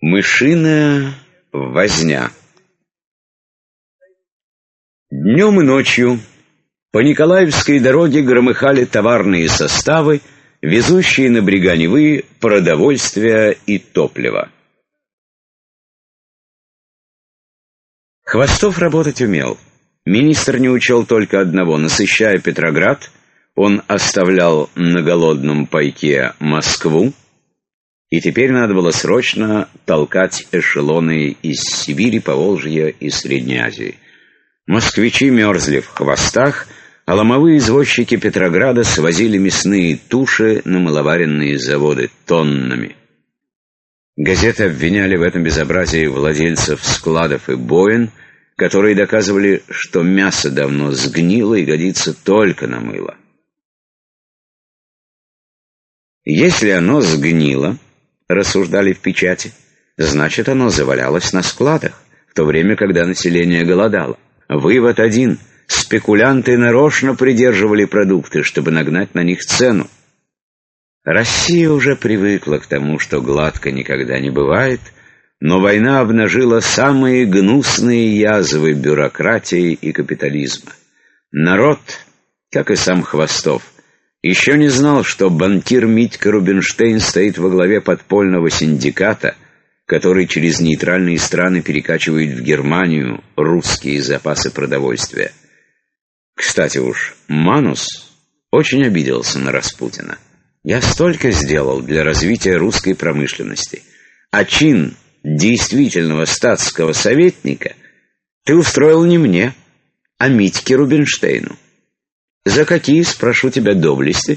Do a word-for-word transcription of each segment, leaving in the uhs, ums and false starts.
Мышиная возня. Днем и ночью по Николаевской дороге громыхали товарные составы, везущие на берега Невы продовольствие и топливо. Хвостов работать умел. Министр не учел только одного: насыщая Петроград, он оставлял на голодном пайке Москву, и теперь надо было срочно толкать эшелоны из Сибири, Поволжья и Средней Азии. Москвичи мерзли в хвостах, а ломовые извозчики Петрограда свозили мясные туши на мыловаренные заводы тоннами. Газеты обвиняли в этом безобразии владельцев складов и боин, которые доказывали, что мясо давно сгнило и годится только на мыло. Если оно сгнило, рассуждали в печати, значит, оно завалялось на складах, в то время, когда население голодало. Вывод один: спекулянты нарочно придерживали продукты, чтобы нагнать на них цену. Россия уже привыкла к тому, что гладко никогда не бывает, но война обнажила самые гнусные язвы бюрократии и капитализма. Народ, как и сам Хвостов, еще не знал, что банкир Митька Рубинштейн стоит во главе подпольного синдиката, который через нейтральные страны перекачивает в Германию русские запасы продовольствия. Кстати уж, Манус очень обиделся на Распутина. «Я столько сделал для развития русской промышленности, а чин действительного статского советника ты устроил не мне, а Митьке Рубинштейну. За какие, спрошу тебя, доблести?»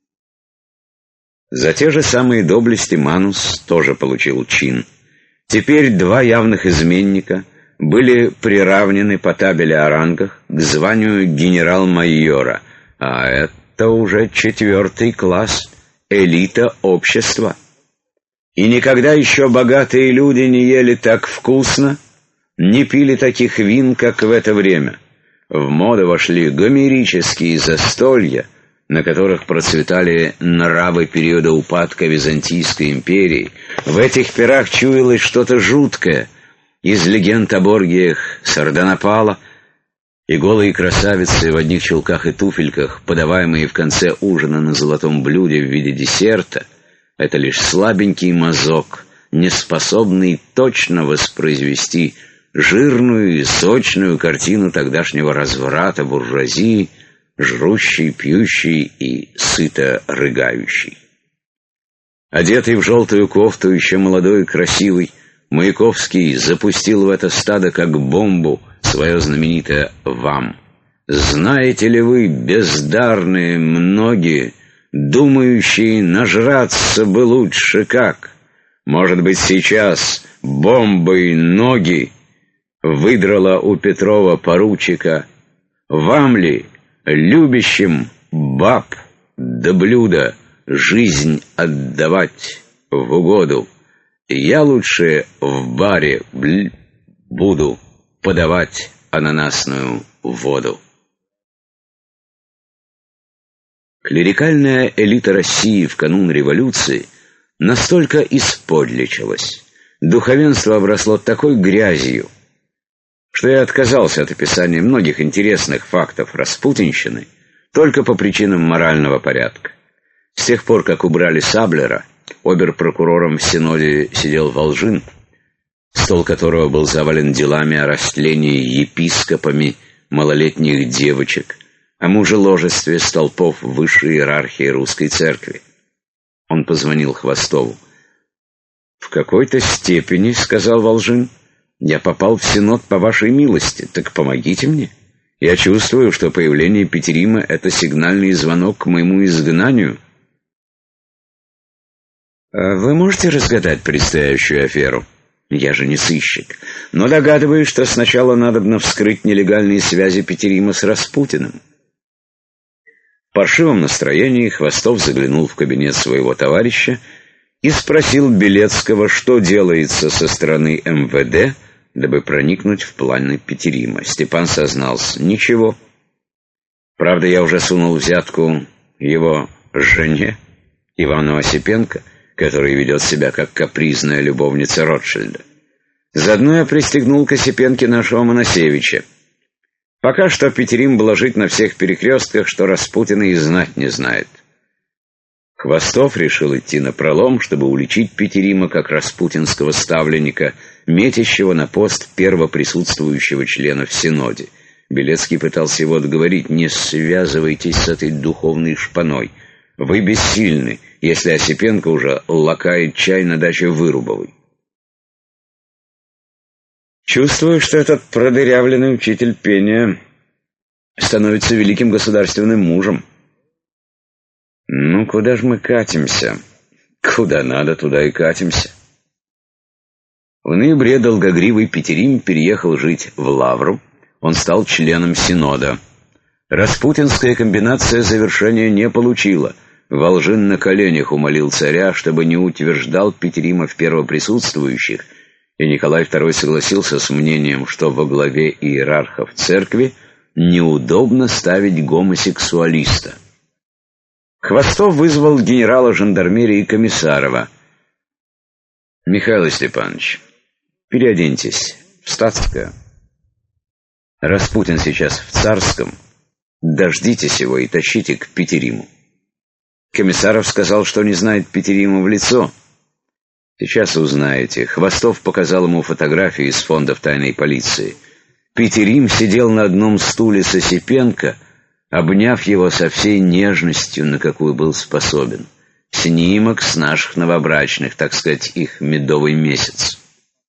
За те же самые доблести Манус тоже получил чин. Теперь два явных изменника были приравнены по табели о рангах к званию генерал-майора, а это уже четвертый класс, элита общества. И никогда еще богатые люди не ели так вкусно, не пили таких вин, как в это время. В моду вошли гомерические застолья, на которых процветали нравы периода упадка Византийской империи. В этих пирах чуялось что-то жуткое. Из легенд о боргиях Сардонапала и голые красавицы в одних чулках и туфельках, подаваемые в конце ужина на золотом блюде в виде десерта, это лишь слабенький мазок, неспособный точно воспроизвести жирную и сочную картину тогдашнего разврата буржуазии, жрущей, пьющей и сыто рыгающей. Одетый в желтую кофту, еще молодой и красивый, Маяковский запустил в это стадо как бомбу свое знаменитое «Вам». «Знаете ли вы, бездарные многие, думающие, нажраться бы лучше как? Может быть, сейчас бомбой ноги выдрала у Петрова поручика? Вам ли, любящим баб да блюда, жизнь отдавать в угоду? Я лучше в баре бль, буду подавать ананасную воду». Клерикальная элита России в канун революции настолько исподличилась, духовенство обросло такой грязью, что я отказался от описания многих интересных фактов распутинщины только по причинам морального порядка. С тех пор, как убрали Саблера, обер-прокурором в Синоде сидел Волжин, стол которого был завален делами о растлении епископами малолетних девочек, о мужеложестве столпов высшей иерархии русской церкви. Он позвонил Хвостову. «В какой-то степени, — сказал Волжин, — я попал в Синод по вашей милости, так помогите мне. Я чувствую, что появление Петерима — это сигнальный звонок к моему изгнанию». «Вы можете разгадать предстоящую аферу? Я же не сыщик, но догадываюсь, что сначала надобно вскрыть нелегальные связи Петерима с Распутиным». В паршивом настроении Хвостов заглянул в кабинет своего товарища и спросил Белецкого, что делается со стороны эм вэ дэ, дабы проникнуть в планы Петерима. Степан сознался: «Ничего. Правда, я уже сунул взятку его жене, Ивану Осипенко, который ведет себя как капризная любовница Ротшильда. Заодно я пристегнул к Осипенке нашего Моносевича. Пока что Петерим блажит на всех перекрестках, что Распутина и знать не знает. Хвостов решил идти напролом, чтобы уличить Петерима как распутинского ставленника, метящего на пост первоприсутствующего члена в Синоде. Белецкий пытался его отговорить: не связывайтесь с этой духовной шпаной. Вы бессильны, если Осипенко уже лакает чай на даче Вырубовой. Чувствую, что этот продырявленный учитель пения становится великим государственным мужем. Ну, куда же мы катимся? Куда надо, туда и катимся. В ноябре долгогривый Петерим переехал жить в Лавру. Он стал членом Синода. Распутинская комбинация завершения не получила. Волжин на коленях умолил царя, чтобы не утверждал Петерима в первоприсутствующих, и Николай второй согласился с мнением, что во главе иерархов церкви неудобно ставить гомосексуалиста. Хвостов вызвал генерала жандармерии Комиссарова. «Михаил Степанович, переоденьтесь в статское. Распутин сейчас в царском. Дождитесь его и тащите к Петериму». Комиссаров сказал, что не знает Петерима в лицо. «Сейчас узнаете». Хвостов показал ему фотографии из фондов тайной полиции. Петерим сидел на одном стуле с Осипенко, обняв его со всей нежностью, на какую был способен. Снимок с наших новобрачных, так сказать, их медовый месяц.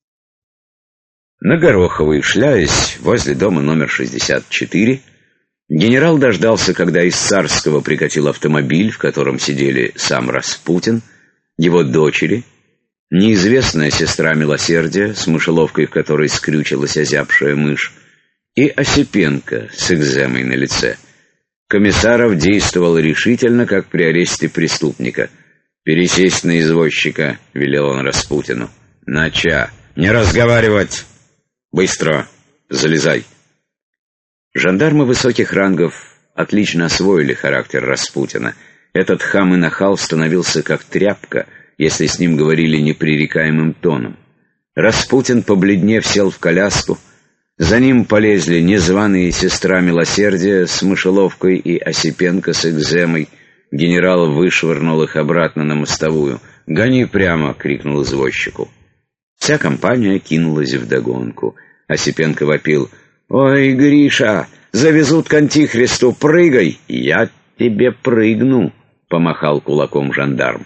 На Гороховой, шляясь возле дома номер шестьдесят четыре, генерал дождался, когда из Царского прикатил автомобиль, в котором сидели сам Распутин, его дочери, неизвестная сестра Милосердия, с мышеловкой, в которой скрючилась озябшая мышь, и Осипенко с экземой на лице. Комиссаров действовал решительно, как при аресте преступника. «Пересесть на извозчика», — велел он Распутину. «Нача! Не разговаривать! Быстро! Залезай!» Жандармы высоких рангов отлично освоили характер Распутина. Этот хам и нахал становился как тряпка, если с ним говорили непререкаемым тоном. Распутин, побледнев, сел в коляску. За ним полезли незваные сестра Милосердия с мышеловкой и Осипенко с экземой. Генерал вышвырнул их обратно на мостовую. «Гони прямо!» — крикнул извозчику. Вся компания кинулась вдогонку. Осипенко вопил: «Ой, Гриша, завезут к антихристу, прыгай!» «Я тебе прыгну!» — помахал кулаком жандарм.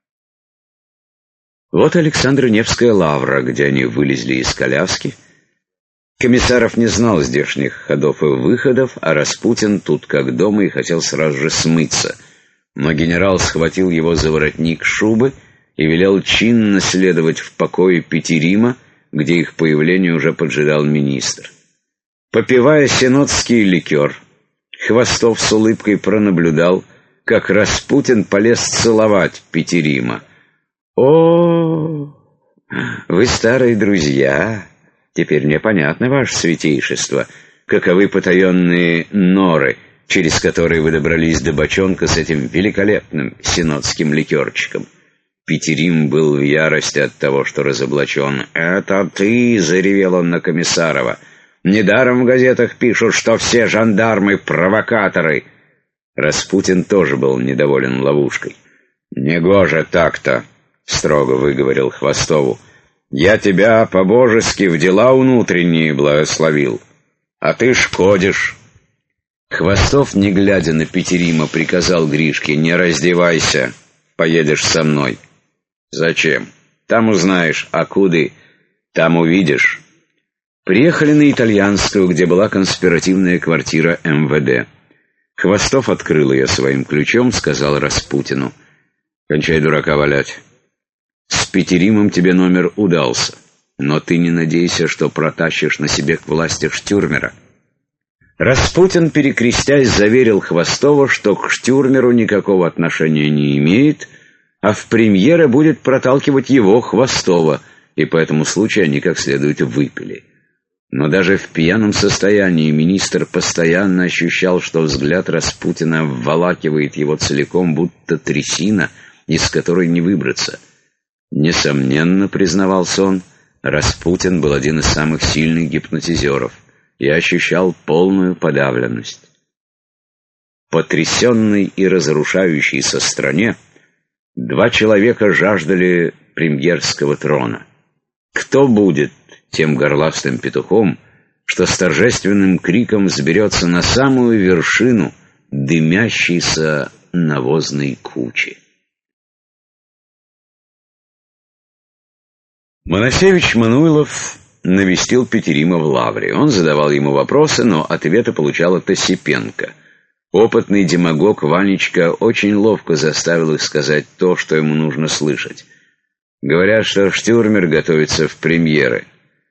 Вот Александро-Невская лавра, где они вылезли из коляски. Комиссаров не знал здешних ходов и выходов, а Распутин тут как дома и хотел сразу же смыться. Но генерал схватил его за воротник шубы и велел чинно следовать в покое Петерима, где их появление уже поджидал министр. Попивая синодский ликер, Хвостов с улыбкой пронаблюдал, как Распутин полез целовать Петерима. «О, вы старые друзья! Теперь мне понятно, ваше святейшество, каковы потаенные норы, через которые вы добрались до бочонка с этим великолепным синодским ликерчиком». Петерим был в ярости от того, что разоблачен. «Это ты!» — заревел он на Комиссарова. «Недаром в газетах пишут, что все жандармы — провокаторы!» Распутин тоже был недоволен ловушкой. «Негоже так-то!» — строго выговорил Хвостову. «Я тебя по-божески в дела внутренние благословил, а ты шкодишь». Хвостов, не глядя на Петерима, приказал Гришке: «Не раздевайся, поедешь со мной». «Зачем? Там узнаешь, а куды? Там увидишь». Приехали на Итальянскую, где была конспиративная квартира эм вэ дэ. Хвостов открыл ее своим ключом, сказал Распутину: «Кончай дурака валять. С Петеримом тебе номер удался, но ты не надейся, что протащишь на себе к власти Штюрмера». Распутин, перекрестясь, заверил Хвостова, что к Штюрмеру никакого отношения не имеет, а в премьера будет проталкивать его, Хвостова, и по этому случаю они как следует выпили. Но даже в пьяном состоянии министр постоянно ощущал, что взгляд Распутина вволакивает его целиком, будто трясина, из которой не выбраться. Несомненно, признавался он, Распутин был один из самых сильных гипнотизеров. Я ощущал полную подавленность. Потрясенной и разрушающейся стране два человека жаждали премьерского трона. Кто будет тем горластым петухом, что с торжественным криком взберется на самую вершину дымящейся навозной кучи? Моносевич Мануилов навестил Петерима в Лавре. Он задавал ему вопросы, но ответы получал от Осипенко. Опытный демагог Ванечка очень ловко заставил их сказать то, что ему нужно слышать. Говорят, что Штюрмер готовится в премьеры.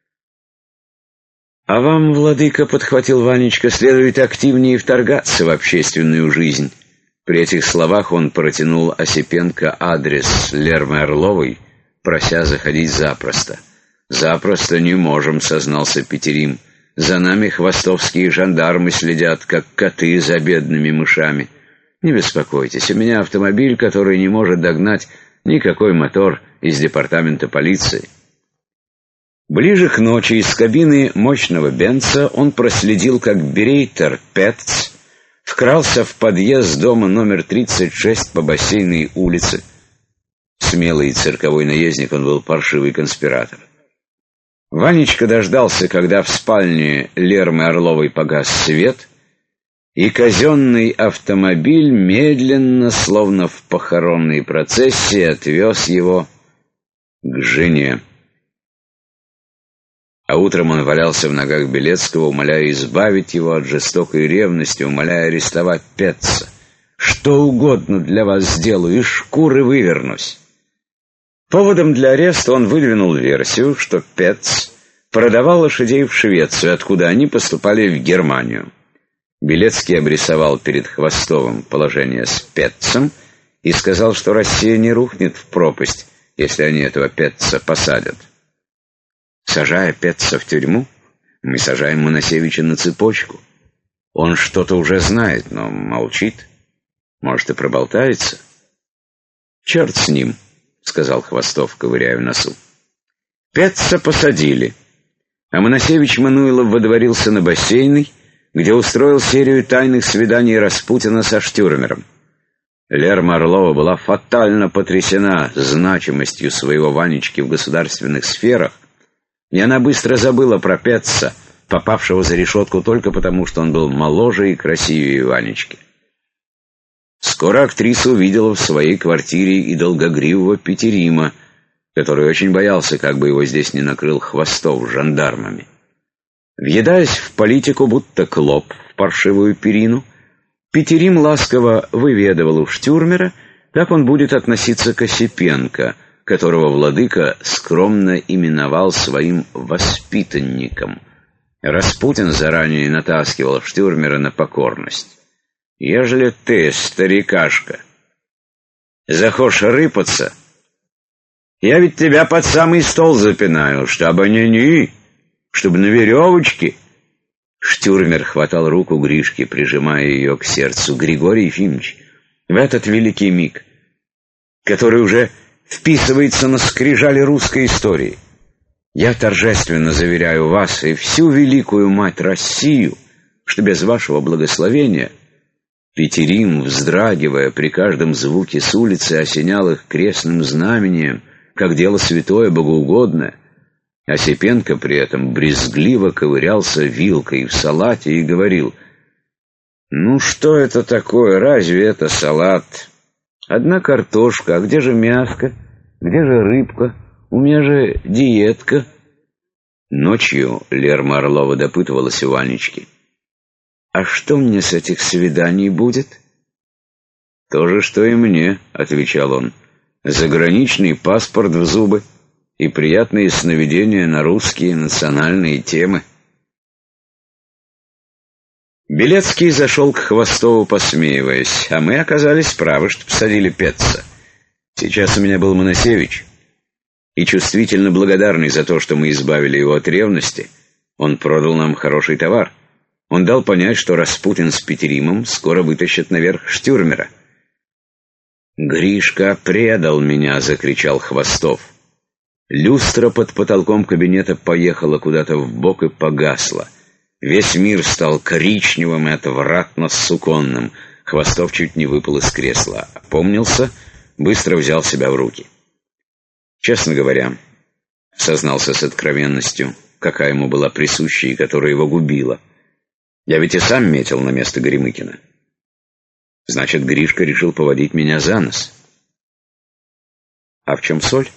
«А вам, владыка, — подхватил Ванечка, — следует активнее вторгаться в общественную жизнь». При этих словах он протянул Осипенко адрес Лермы Орловой, прося заходить запросто. «Запросто не можем», — сознался Петерим. «За нами хвостовские жандармы следят, как коты за бедными мышами. Не беспокойтесь, у меня автомобиль, который не может догнать никакой мотор из департамента полиции». Ближе к ночи из кабины мощного бенца он проследил, как берейтер Петц вкрался в подъезд дома номер тридцать шесть по Бассейной улице. Смелый цирковой наездник, он был паршивый конспиратор. Ванечка дождался, когда в спальне Лермы Орловой погас свет, и казенный автомобиль медленно, словно в похоронной процессии, отвез его к жене. А утром он валялся в ногах Белецкого, умоляя избавить его от жестокой ревности, умоляя арестовать Петца. «Что угодно для вас сделаю, из шкуры вывернусь». Поводом для ареста он выдвинул версию, что Петц продавал лошадей в Швецию, откуда они поступали в Германию. Белецкий обрисовал перед Хвостовым положение с Петцем и сказал, что Россия не рухнет в пропасть, если они этого Петца посадят. Сажая Петца в тюрьму, мы сажаем Моносевича на цепочку. Он что-то уже знает, но молчит. Может, и проболтается. «Черт с ним», — сказал Хвостов, ковыряя в носу. Петца посадили, а Моносевич Мануилов водворился на Бассейной, где устроил серию тайных свиданий Распутина со Штюрмером. Лерма Орлова была фатально потрясена значимостью своего Ванечки в государственных сферах, и она быстро забыла про Петца, попавшего за решетку только потому, что он был моложе и красивее Ванечки. Скоро актриса увидела в своей квартире и долгогривого Петерима, который очень боялся, как бы его здесь не накрыл Хвостов с жандармами. Въедаясь в политику, будто клоп в паршивую перину, Петерим ласково выведывал у Штюрмера, как он будет относиться к Осипенко, которого владыка скромно именовал своим воспитанником. Распутин заранее натаскивал Штюрмера на покорность. «Ежели ты, старикашка, захочешь рыпаться, я ведь тебя под самый стол запинаю, чтобы не-не, чтобы на веревочке». Штюрмер хватал руку Гришки, прижимая ее к сердцу. «Григорий Ефимович, в этот великий миг, который уже вписывается на скрижали русской истории, я торжественно заверяю вас и всю великую мать Россию, что без вашего благословения...» Петерим, вздрагивая при каждом звуке с улицы, осенял их крестным знамением, как дело святое, богоугодное. Осипенко при этом брезгливо ковырялся вилкой в салате и говорил: «Ну что это такое? Разве это салат? Одна картошка, а где же мяско? Где же рыбка? У меня же диетка». Ночью Лерма Орлова допытывалась у Ванечки: «А что мне с этих свиданий будет?» «То же, что и мне», — отвечал он. «Заграничный паспорт в зубы и приятные сновидения на русские национальные темы». Белецкий зашел к Хвостову, посмеиваясь: «А мы оказались правы, что посадили Петца. Сейчас у меня был Моносевич, и чувствительно благодарный за то, что мы избавили его от ревности, он продал нам хороший товар. Он дал понять, что Распутин с Петеримом скоро вытащат наверх Штюрмера. «Гришка предал меня!» — закричал Хвостов. Люстра под потолком кабинета поехала куда-то вбок и погасла. Весь мир стал коричневым и отвратно суконным. Хвостов чуть не выпал из кресла. Опомнился, быстро взял себя в руки. «Честно говоря, — сознался с откровенностью, какая ему была присуща и которая его губила, — я ведь и сам метил на место Горемыкина. Значит, Гришка решил поводить меня за нос. А в чем соль?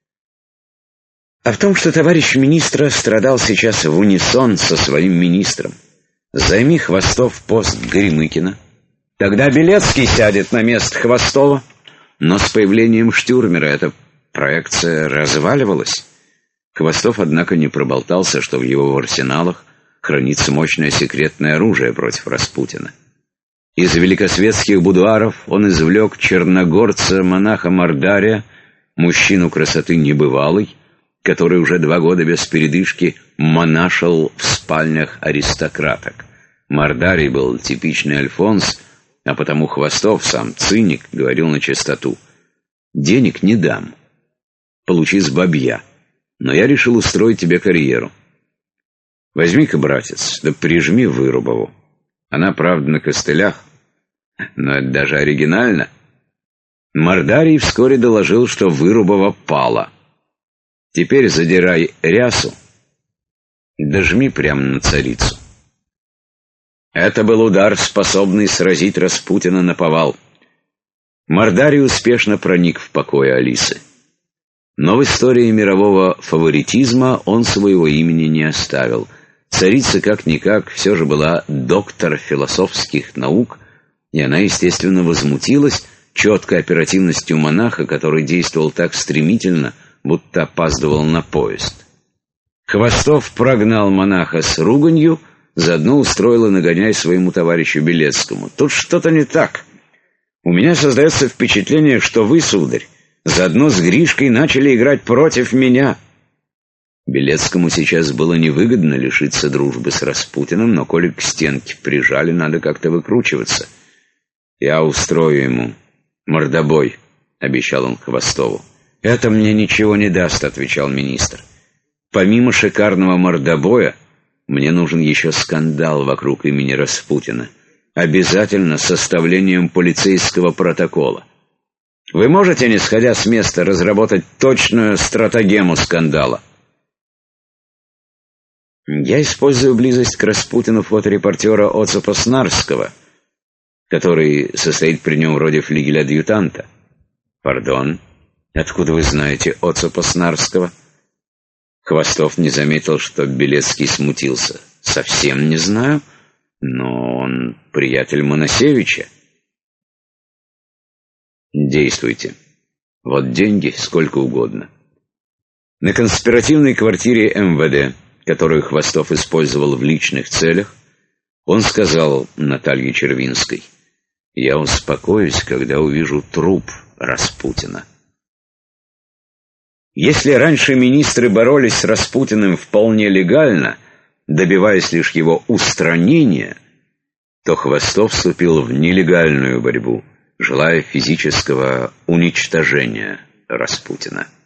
А в том, что товарищ министра страдал сейчас в унисон со своим министром. Займи, Хвостов, пост Горемыкина, тогда Белецкий сядет на место Хвостова. Но с появлением Штюрмера эта проекция разваливалась. Хвостов, однако, не проболтался, что в его арсеналах хранится мощное секретное оружие против Распутина. Из великосветских будуаров он извлек черногорца-монаха Мордария, мужчину красоты небывалой, который уже два года без передышки монашил в спальнях аристократок. Мордарий был типичный альфонс, а потому Хвостов, сам циник, говорил на чистоту: «Денег не дам, получи с бабья, но я решил устроить тебе карьеру. Возьми-ка, братец, да прижми Вырубову. Она, правда, на костылях, но это даже оригинально». Мордарий вскоре доложил, что Вырубова пала. «Теперь задирай рясу, да жми прямо на царицу». Это был удар, способный сразить Распутина наповал. Мордарий успешно проник в покой Алисы. Но в истории мирового фаворитизма он своего имени не оставил. Царица, как-никак, все же была доктор философских наук, и она, естественно, возмутилась четкой оперативностью монаха, который действовал так стремительно, будто опаздывал на поезд. Хвостов прогнал монаха с руганью, заодно устроил и нагоняй своему товарищу Белецкому. «Тут что-то не так. У меня создается впечатление, что вы, сударь, заодно с Гришкой начали играть против меня». Белецкому сейчас было невыгодно лишиться дружбы с Распутиным, но коли к стенке прижали, надо как-то выкручиваться. «Я устрою ему мордобой», — обещал он Хвостову. «Это мне ничего не даст», — отвечал министр. «Помимо шикарного мордобоя, мне нужен еще скандал вокруг имени Распутина. Обязательно с составлением полицейского протокола. Вы можете, не сходя с места, разработать точную стратегему скандала?» «Я использую близость к Распутину фоторепортера Оцепа Снарского, который состоит при нем вроде флигеля-адъютанта». «Пардон, откуда вы знаете Оцепа Снарского?» Хвостов не заметил, что Белецкий смутился. «Совсем не знаю, но он приятель Моносевича». «Действуйте. Вот деньги, сколько угодно». На конспиративной квартире эм вэ дэ, которую Хвостов использовал в личных целях, он сказал Наталье Червинской: «Я успокоюсь, когда увижу труп Распутина». Если раньше министры боролись с Распутиным вполне легально, добиваясь лишь его устранения, то Хвостов вступил в нелегальную борьбу, желая физического уничтожения Распутина.